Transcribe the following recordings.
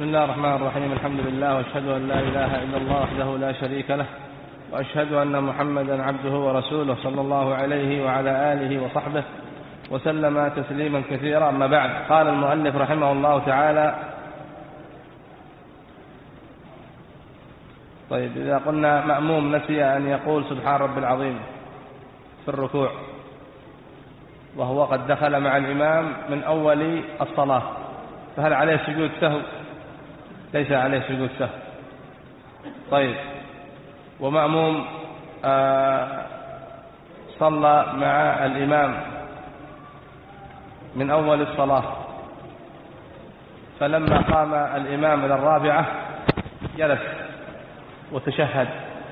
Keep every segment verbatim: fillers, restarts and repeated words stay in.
بسم الله الرحمن الرحيم. الحمد لله واشهد أن لا إله إلا الله وحده لا شريك له، وأشهد أن محمدا عبده ورسوله صلى الله عليه وعلى آله وصحبه وسلم تسليما كثيرا. أما بعد، قال المؤلف رحمه الله تعالى: طيب، إذا قلنا مأموم نسي أن يقول سبحان رب العظيم في الركوع وهو قد دخل مع الإمام من أول الصلاة، فهل عليه سجود سهو؟ ليس عليه سجود سهو. طيب، ومأموم آه صلى مع الإمام من أول الصلاة، فلما قام الإمام إلى الرابعة جلس وتشهد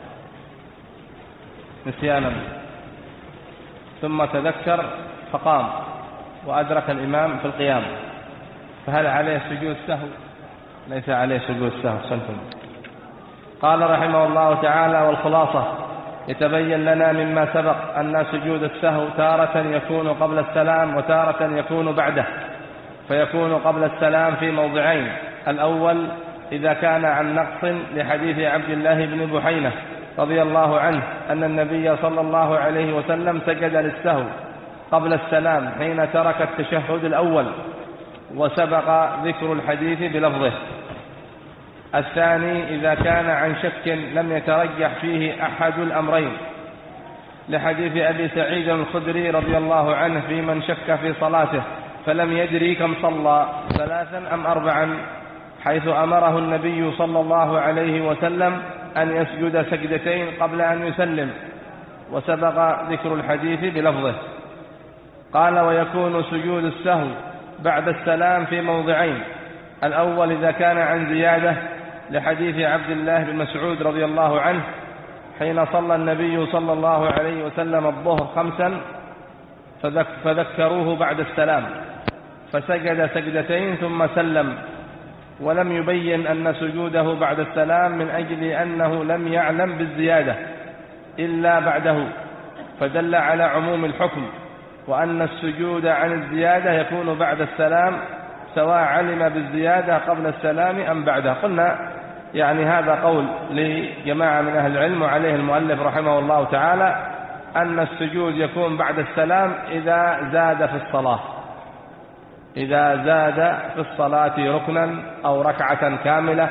نسيانا، ثم تذكر فقام وأدرك الإمام في القيام، فهل عليه سجود سهو؟ ليس عليه سجود سهو. سنتم. قال رحمه الله تعالى: والخلاصة: يتبين لنا مما سبق أن سجود السهو تارة يكون قبل السلام وتارة يكون بعده، فيكون قبل السلام في موضعين: الأول إذا كان عن نقص، لحديث عبد الله بن بحينة رضي الله عنه أن النبي صلى الله عليه وسلم سجد للسهو قبل السلام حين ترك التشهد الأول، وسبق ذكر الحديث بلفظه. الثاني إذا كان عن شك لم يترجح فيه أحد الأمرين، لحديث أبي سعيد الخدري رضي الله عنه في من شك في صلاته فلم يدري كم صلى، ثلاثا أم أربعا، حيث أمره النبي صلى الله عليه وسلم أن يسجد سجدتين قبل أن يسلم، وسبق ذكر الحديث بلفظه. قال: ويكون سجود السهو بعد السلام في موضعين: الأول إذا كان عن زيادة، لحديث عبد الله بن مسعود رضي الله عنه حين صلى النبي صلى الله عليه وسلم الظهر خمسا فذكروه بعد السلام فسجد سجدتين ثم سلم، ولم يبين أن سجوده بعد السلام من أجل أنه لم يعلم بالزيادة إلا بعده، فدل على عموم الحكم، وأن السجود عن الزيادة يكون بعد السلام سواء علم بالزيادة قبل السلام أم بعده. قلنا يعني هذا قول لجماعة من أهل العلم، وعليه المؤلف رحمه الله تعالى أن السجود يكون بعد السلام إذا زاد في الصلاة، إذا زاد في الصلاة ركنا أو ركعة كاملة،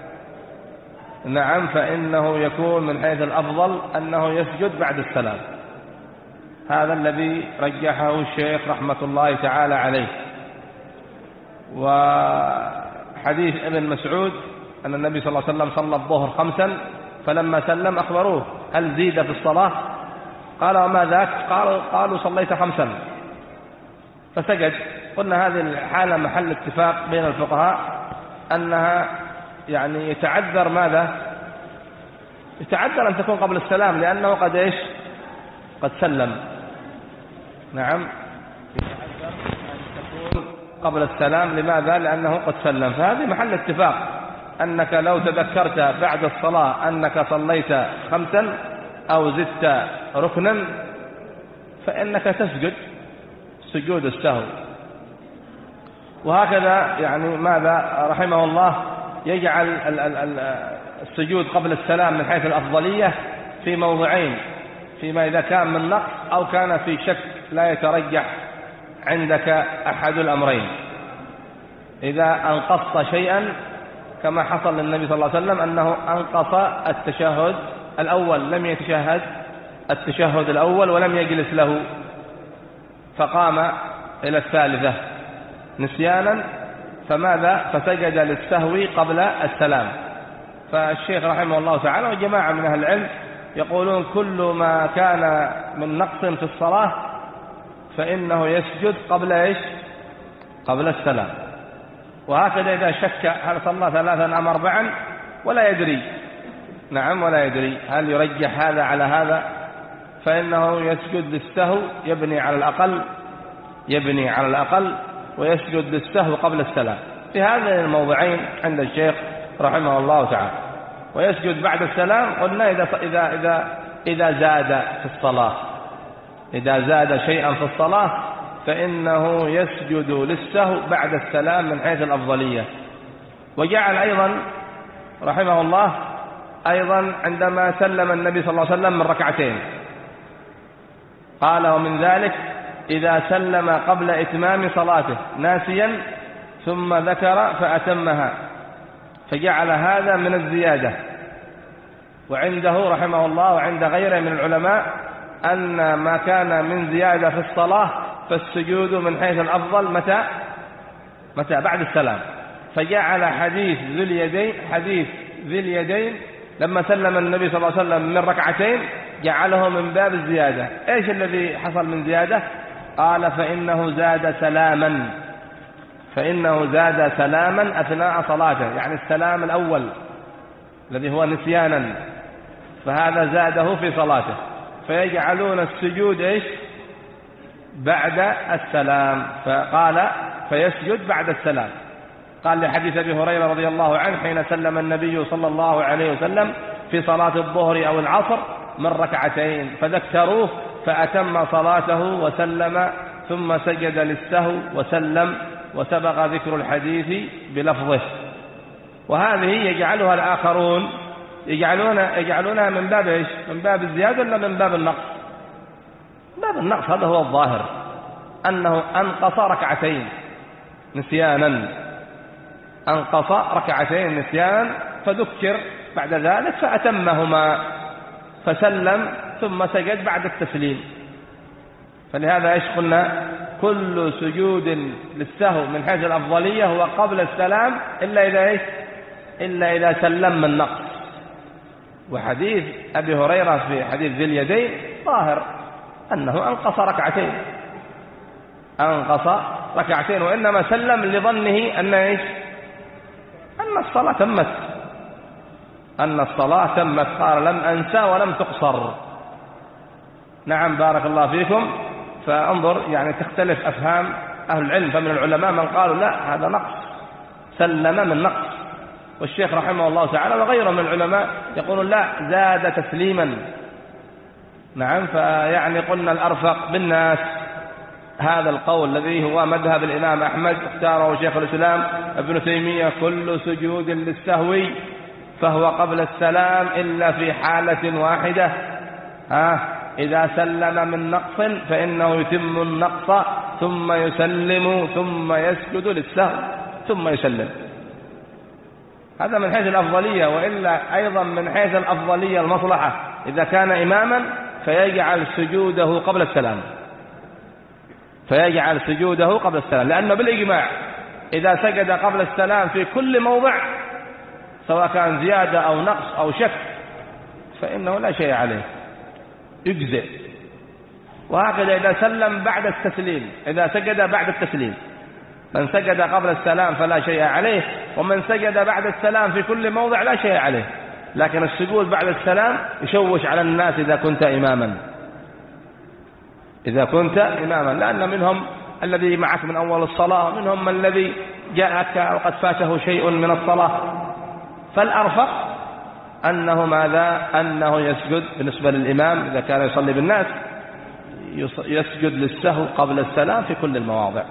نعم، فإنه يكون من حيث الأفضل أنه يسجد بعد السلام. هذا الذي رجحه الشيخ رحمة الله تعالى عليه. وحديث ابن مسعود أن النبي صلى الله عليه وسلم صلى الظهر خمسا فلما سلم أخبروه: هل زيد في الصلاة؟ قال: وما ذاك؟ قالوا, قالوا صليت خمسا فسجد. قلنا هذه الحالة محل اتفاق بين الفقهاء أنها يعني يتعذر ماذا؟ يتعذر أن تكون قبل السلام، لأنه قد إيش؟ قد سلم. نعم، يتعذر أن تكون قبل السلام. لماذا؟ لأنه قد سلم. فهذه محل اتفاق أنك لو تذكرت بعد الصلاة أنك صليت خمسا أو زدت ركنا فإنك تسجد سجود السهو. وهكذا يعني ماذا رحمه الله يجعل السجود قبل السلام من حيث الأفضلية في موضعين: فيما إذا كان من نقص أو كان في شك لا يترجح عندك أحد الأمرين. إذا أنقصت شيئا كما حصل للنبي صلى الله عليه وسلم أنه أنقص التشهد الأول، لم يتشهد التشهد الأول ولم يجلس له، فقام إلى الثالثة نسيانا، فماذا؟ فسجد للسهو قبل السلام. فالشيخ رحمه الله تعالى وجماعة من أهل العلم يقولون كل ما كان من نقص في الصلاة فإنه يسجد قبل إيش؟ قبل السلام. وهكذا إذا شك هل صلى ثلاثا أم أربعا ولا يدري، نعم، ولا يدري هل يرجح هذا على هذا، فإنه يسجد للسهو، يبني على الأقل يبني على الأقل ويسجد للسهو قبل السلام في هذين الموضعين عند الشيخ رحمه الله تعالى. ويسجد بعد السلام قلنا إذا إذا إذا إذا زاد في الصلاة، إذا زاد شيئا في الصلاة فإنه يسجد للسهو بعد السلام من حيث الأفضلية. وجعل أيضا رحمه الله أيضا عندما سلم النبي صلى الله عليه وسلم من ركعتين قال: ومن ذلك إذا سلم قبل إتمام صلاته ناسيا ثم ذكر فأتمها، فجعل هذا من الزيادة. وعنده رحمه الله وعند غيره من العلماء أن ما كان من زيادة في الصلاة فالسجود من حيث الأفضل متى متى بعد السلام، فجعل حديث ذي اليدين حديث ذي اليدين لما سلم النبي صلى الله عليه وسلم من ركعتين جعله من باب الزيادة. إيش الذي حصل من زيادة؟ قال: فإنه زاد سلاما فإنه زاد سلاما أثناء صلاته، يعني السلام الأول الذي هو نسيانا، فهذا زاده في صلاته، فيجعلون السجود إيش؟ بعد السلام، فقال: فيسجد بعد السلام. قال لحديث أبي هريرة رضي الله عنه حين سلم النبي صلى الله عليه وسلم في صلاة الظهر أو العصر من ركعتين فذكروه فأتم صلاته وسلم ثم سجد للسهو وسلم، وسبق ذكر الحديث بلفظه. وهذه يجعلها الآخرون يجعلونها يجعلونها من باب إيش؟ من باب الزيادة ولا من باب النقص؟ باب النقص، هذا هو الظاهر أنه أنقص ركعتين نسيانا أنقص ركعتين نسيانا فذكر بعد ذلك فأتمهما فسلم ثم سجد بعد التسليم. فلهذا إيش قلنا؟ كل سجود للسهو من حيث الأفضلية هو قبل السلام إلا إذا إيش؟ إلا إذا سلم من نقص. وحديث أبي هريرة في حديث ذي اليدين ظاهر أنه أنقص ركعتين أنقص ركعتين وإنما سلم لظنه أن إيش؟ أن الصلاة تمت أن الصلاة تمت قال: لم أنسى ولم تقصر. نعم، بارك الله فيكم. فانظر يعني تختلف أفهام أهل العلم، فمن العلماء من قالوا لا، هذا نقص، سلم من نقص، والشيخ رحمه الله تعالى وغيره من العلماء يقولون لا، زاد تسليما. نعم، فيعني قلنا الأرفق بالناس هذا القول الذي هو مذهب الإمام أحمد اختاره شيخ الإسلام ابن تيمية: كل سجود للسهو فهو قبل السلام إلا في حالة واحدة، ها إذا سلم من نقص فإنه يتم النقص ثم يسلم ثم يسجد للسهو ثم يسلم. هذا من حيث الأفضلية. وإلا أيضا من حيث الأفضلية المصلحة، إذا كان إماما فيجعل سجوده قبل السلام فيجعل سجوده قبل السلام لأنه بالإجماع إذا سجد قبل السلام في كل موضع سواء كان زيادة أو نقص أو شك فإنه لا شيء عليه، يجزئ. وهكذا إذا سلم بعد التسليم، إذا سجد بعد التسليم، من سجد قبل السلام فلا شيء عليه، ومن سجد بعد السلام في كل موضع لا شيء عليه. لكن السجود بعد السلام يشوش على الناس إذا كنت إماما إذا كنت إماما لأن منهم الذي معك من أول الصلاة، ومنهم الذي جاءك وقد فاته شيء من الصلاة. فالأرفق أنه ماذا؟ أنه يسجد بالنسبة للإمام إذا كان يصلي بالناس، يسجد للسهو قبل السلام في كل المواضع.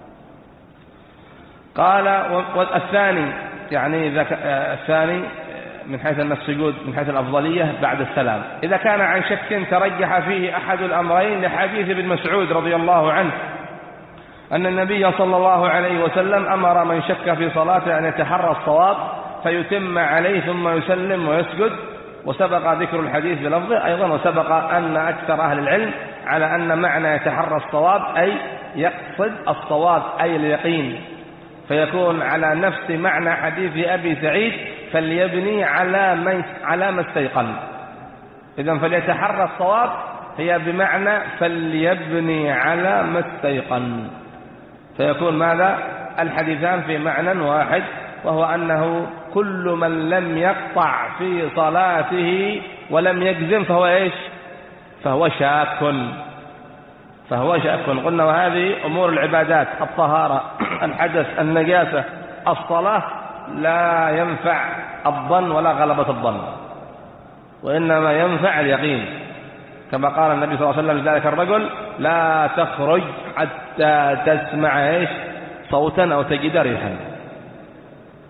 قال: والثاني يعني إذا الثاني من حيث أن السجود من حيث الأفضلية بعد السلام إذا كان عن شك ترجح فيه أحد الأمرين لحديث ابن مسعود رضي الله عنه أن النبي صلى الله عليه وسلم أمر من شك في صلاته أن يتحرى الصواب فيتم عليه ثم يسلم ويسجد. وسبق ذكر الحديث بلفظه أيضا، وسبق أن أكثر أهل العلم على أن معنى يتحرى الصواب أي يقصد الصواب أي اليقين، فيكون على نفس معنى حديث أبي سعيد فليبني على ما على ما استيقن. إذن فليتحرى الصواب هي بمعنى فليبني على ما استيقن، فيكون ماذا؟ الحديثان في معنى واحد، وهو أنه كل من لم يقطع في صلاته ولم يجزم فهو إيش؟ فهو شاك فهو شاك. قلنا وهذه أمور العبادات: الطهارة، الحدث، النجاسة، الصلاة، لا ينفع الظن ولا غلبة الظن، وإنما ينفع اليقين، كما قال النبي صلى الله عليه وسلم لذلك الرجل: لا تخرج حتى تسمع إيش؟ صوتا أو تجد ريحا.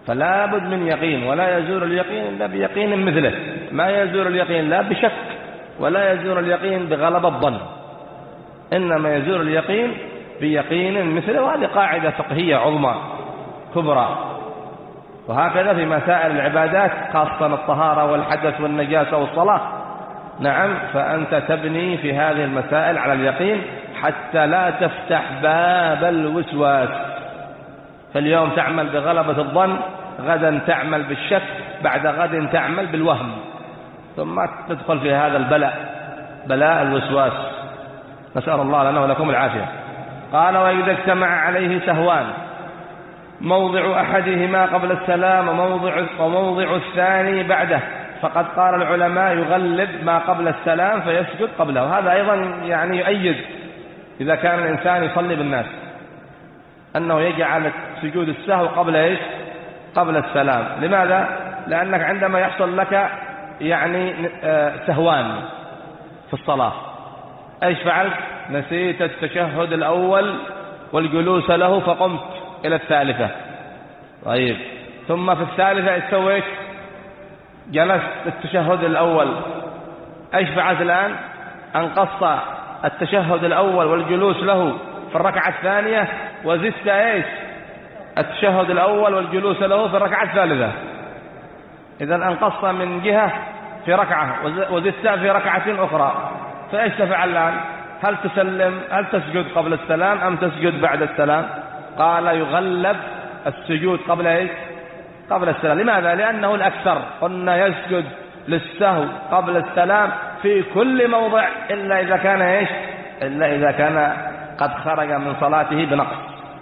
فلا بد من يقين، ولا يزول اليقين إلا بيقين مثله، ما يزول اليقين لا بشك ولا يزول اليقين بغلب الظن، إنما يزول اليقين بيقين مثله. وهذه قاعدة فقهية عظمى كبرى. وهكذا في مسائل العبادات خاصة الطهارة والحدث والنجاسة والصلاة. نعم، فأنت تبني في هذه المسائل على اليقين حتى لا تفتح باب الوسواس. فاليوم تعمل بغلبة الظن، غدا تعمل بالشك، بعد غد تعمل بالوهم، ثم تدخل في هذا البلاء، بلاء الوسواس، نسأل الله لنا ولكم العافية. قال: وإذا اجتمع عليه سهوان موضع أحدهما قبل السلام وموضع, وموضع الثاني بعده، فقد قال العلماء يغلب ما قبل السلام فيسجد قبله. وهذا أيضا يعني يؤيد إذا كان الإنسان يصلي بالناس أنه يجعل سجود السهو قبل إيش؟ قبل السلام. لماذا؟ لأنك عندما يحصل لك يعني سهوان في الصلاة، ايش فعلت؟ نسيت التشهد الأول والجلوس له فقمت إلى الثالثة. طيب، ثم في الثالثة ايش سويت؟ جلست التشهد الأول، ايش فعلت الآن؟ أنقصت التشهد الأول والجلوس له في الركعة الثانية وزدت ايش؟ التشهد الأول والجلوس له في الركعة الثالثة. إذن أنقصت من جهة في ركعة وزدت في ركعة أخرى، فايش تفعل الآن؟ هل تسلم؟ هل تسجد قبل السلام أم تسجد بعد السلام؟ قال: يغلب السجود قبل ايش؟ قبل السلام. لماذا؟ لأنه الأكثر. قلنا يسجد للسهو قبل السلام في كل موضع إلا إذا كان ايش؟ إلا إذا كان قد خرج من صلاته بنقص.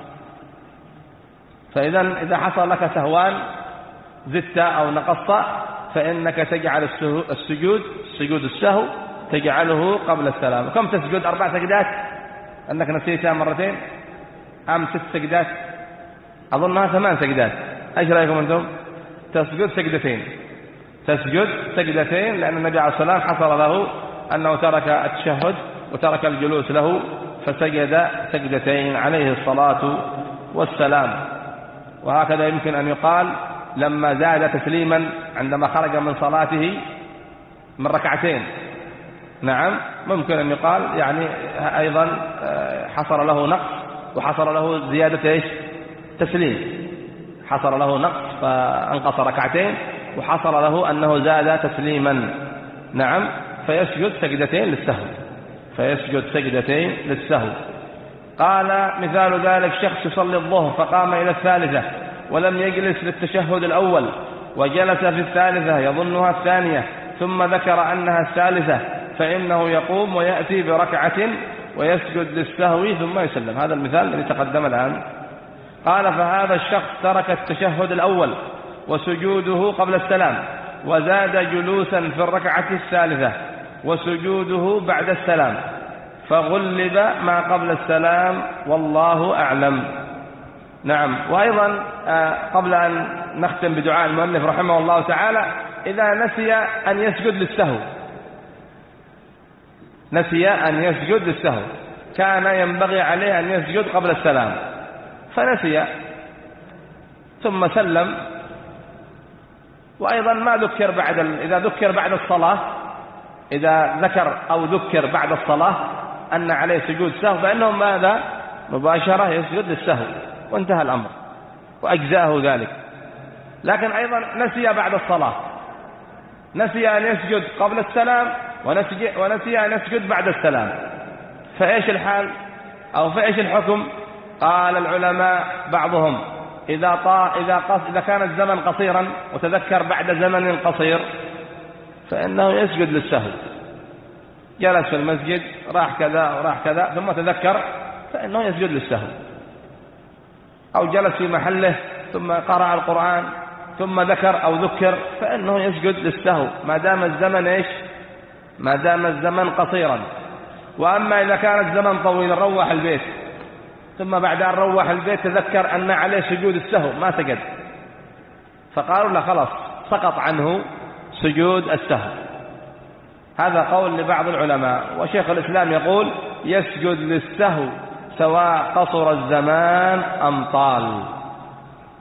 فإذا إذا حصل لك سهوان زدت أو نقصت فإنك تجعل السجود سجود السهو تجعله قبل السلام. كم تسجد؟ أربع سجدات أنك نسيتها مرتين أم ست سجدات؟ أظنها ثمان سجدات. ايش رايكم انتم؟ تسجد سجدتين، تسجد سجدتين، لأن النبي عليه الصلاة والسلام حصل له أنه ترك التشهد وترك الجلوس له فسجد سجدتين عليه الصلاة والسلام. وهكذا يمكن أن يقال لما زاد تسليما عندما خرج من صلاته من ركعتين. نعم، ممكن أن يقال يعني أيضا حصل له نقص وحصل له زيادة ايش؟ تسليم. حصل له نقص فانقص ركعتين، وحصل له أنه زاد تسليما. نعم، فيسجد سجدتين للسهو، فيسجد سجدتين للسهو. قال: مثال ذلك شخص يصلي الظهر فقام إلى الثالثة ولم يجلس للتشهد الأول وجلس في الثالثة يظنها الثانية ثم ذكر أنها الثالثة، فإنه يقوم ويأتي بركعة ويسجد للسهو ثم يسلم. هذا المثال الذي تقدم الآن. قال: فهذا الشخص ترك التشهد الأول وسجوده قبل السلام وزاد جلوسا في الركعة الثالثة وسجوده بعد السلام، فغلب ما قبل السلام والله أعلم. نعم. وأيضا قبل أن نختم بدعاء المؤلف رحمه الله تعالى، إذا نسي أن يسجد للسهو، نسي أن يسجد للسهو، كان ينبغي عليه أن يسجد قبل السلام فنسي ثم سلم. وأيضا ما ذكر بعد ال... إذا ذكر بعد الصلاة، إذا ذكر أو ذكر بعد الصلاة أن عليه سجود سهو فإنه ماذا؟ مباشرة يسجد للسهو وانتهى الأمر وأجزاه ذلك. لكن أيضا نسي بعد الصلاة، نسي أن يسجد قبل السلام ونسي, ونسي أن يسجد بعد السلام، فإيش الحال أو فإيش الحكم؟ قال العلماء بعضهم إذا, طا إذا, قص إذا كان الزمن قصيرا وتذكر بعد زمن قصير فإنه يسجد للسهو. جلس في المسجد راح كذا وراح كذا ثم تذكر فإنه يسجد للسهو. أو جلس في محله ثم قرأ القرآن ثم ذكر أو ذكر فإنه يسجد للسهو ما دام الزمن إيش؟ ما دام الزمن قصيرا. وأما إذا كان الزمن طويل روح البيت ثم بعد أن روح البيت تذكر أن عليه سجود السهو ما سجد، فقالوا لا خلاص سقط عنه سجود السهو. هذا قول لبعض العلماء. وشيخ الإسلام يقول يسجد للسهو سواء قصر الزمان أم طال.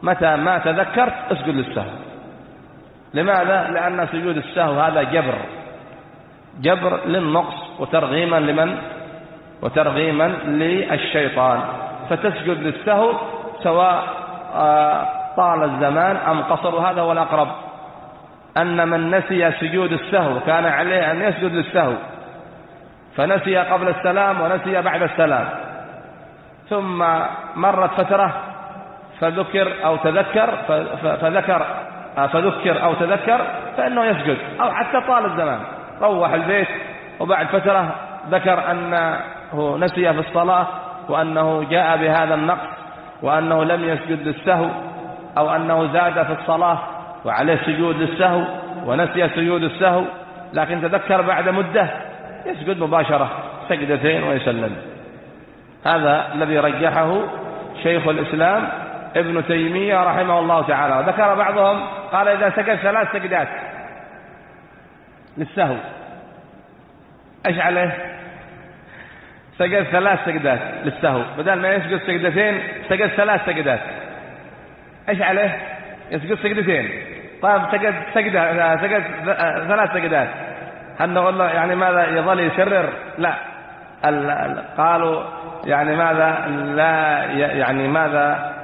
متى ما تذكرت اسجد للسهو. لماذا؟ لأن سجود السهو هذا جبر جبر للنقص وترغيما لمن وترغيما للشيطان، فتسجد للسهو سواء طال الزمان أم قصر. هذا هو الأقرب، أن من نسي سجود السهو كان عليه أن يسجد للسهو، فنسي قبل السلام ونسي بعد السلام، ثم مرت فترة فذكر أو تذكر فذكر فذكر أو تذكر فإنه يسجد، أو حتى طال الزمان روح البيت وبعد فترة ذكر أنه نسي في الصلاة وأنه جاء بهذا النقص وأنه لم يسجد للسهو، أو أنه زاد في الصلاة وعليه سجود للسهو ونسي سجود السهو، لكن تذكر بعد مدة يسجد مباشرة سجدتين ويسلم. هذا الذي رجحه شيخ الإسلام ابن تيمية رحمه الله تعالى. وذكر بعضهم قال إذا سجد ثلاث سجدات للسهو ايش عليه؟ سجد ثلاث سجدات للسهو، بدل ما يسجد سجدتين سجد ثلاث سجدات، ايش عليه؟ يسجد سجدتين. طيب سجد سجدة سجد ثلاث سجدات، هل نقول له يعني ماذا يظل يكرر؟ لا، قالوا يعني ماذا لا يعني ماذا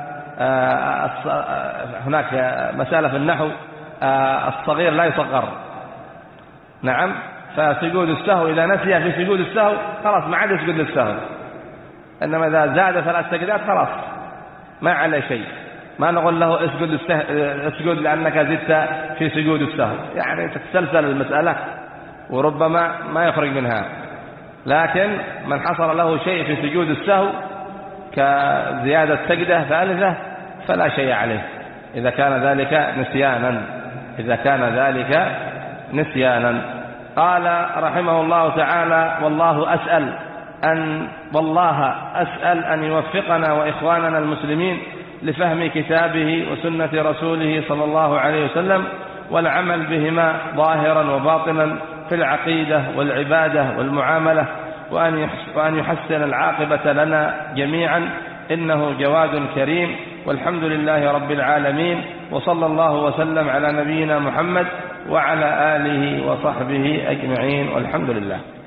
هناك مسألة في النحو الصغير لا يصغر. نعم، فسجود السهو إذا نسي في سجود السهو خلاص ما عاد يسجد للسهو، إنما إذا زاد ثلاث سجدات خلاص ما عليه شيء، ما نقول له اسجد اسجد لأنك زدت في سجود السهو، يعني تتسلسل المسألة وربما ما يخرج منها. لكن من حصل له شيء في سجود السهو كزيادة سجدة ثالثة فلا شيء عليه إذا كان ذلك نسيانا إذا كان ذلك نسيانا. قال رحمه الله تعالى: والله أسأل أن والله أسأل أن يوفقنا وإخواننا المسلمين لفهم كتابه وسنة رسوله صلى الله عليه وسلم والعمل بهما ظاهرا وباطنا في العقيدة والعبادة والمعاملة، وأن يحسن العاقبة لنا جميعا، إنه جواد كريم. والحمد لله رب العالمين، وصلى الله وسلم على نبينا محمد وعلى آله وصحبه أجمعين، والحمد لله.